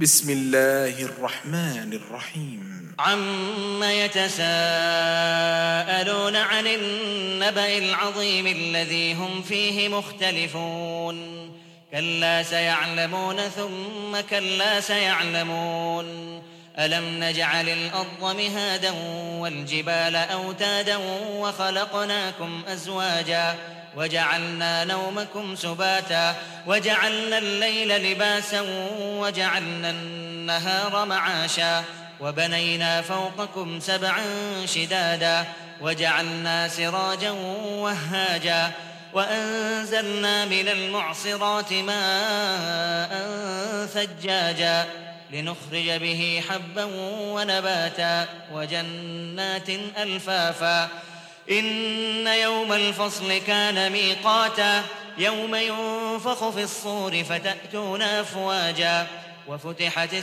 بسم الله الرحمن الرحيم عم يتساءلون عن النبأ العظيم الذي هم فيه مختلفون كلا سيعلمون ثم كلا سيعلمون ألم نجعل الأرض مهادا والجبال أوتادا وخلقناكم أزواجا وجعلنا نومكم سباتا وجعلنا الليل لباسا وجعلنا النهار معاشا وبنينا فوقكم سبعا شدادا وجعلنا سراجا وهاجا وأنزلنا من المعصرات ماء ثجاجا لنخرج به حبا ونباتا وجنات ألفافا إن يوم الفصل كان ميقاتا يوم ينفخ في الصور فتأتون أفواجا وفتحت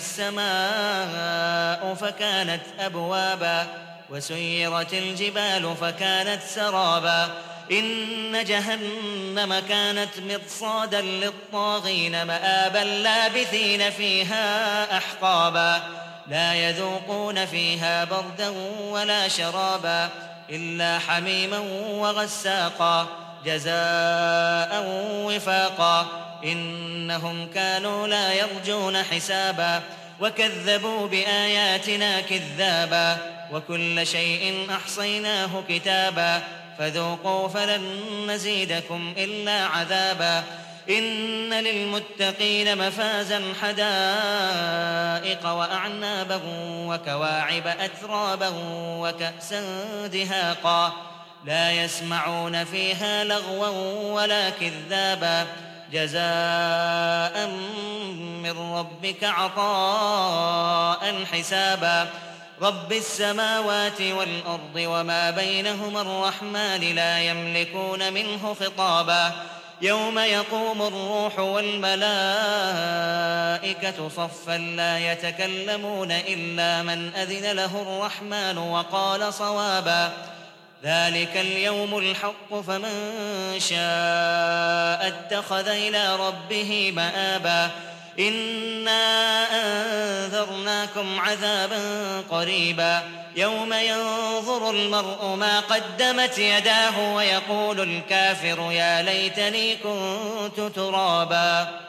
السماء فكانت أبوابا وسيرت الجبال فكانت سرابا إن جهنم كانت مرصادا للطاغين مآبا لابثين فيها أحقابا لا يذوقون فيها بردا ولا شرابا إلا حميما وغساقا جزاء وفاقا إنهم كانوا لا يرجون حسابا وكذبوا بآياتنا كذابا وكل شيء أحصيناه كتابا فذوقوا فلن نزيدكم إلا عذابا إن للمتقين مفازا حدائق وأعنابا وكواعب أترابا وكأسا دهاقا لا يسمعون فيها لغوا ولا كذابا جزاء من ربك عطاء حسابا رب السماوات والأرض وما بينهما الرحمن لا يملكون منه خطابا يوم يقوم الروح والملائكة صفا لا يتكلمون إلا من أذن له الرحمن وقال صوابا ذلك اليوم الحق فمن شاء اتخذ إلى ربه مآبا إنا أنذرناكم عذابا قريبا يوم ينظر المرء ما قدمت يداه ويقول الكافر يا ليتني كنت ترابا.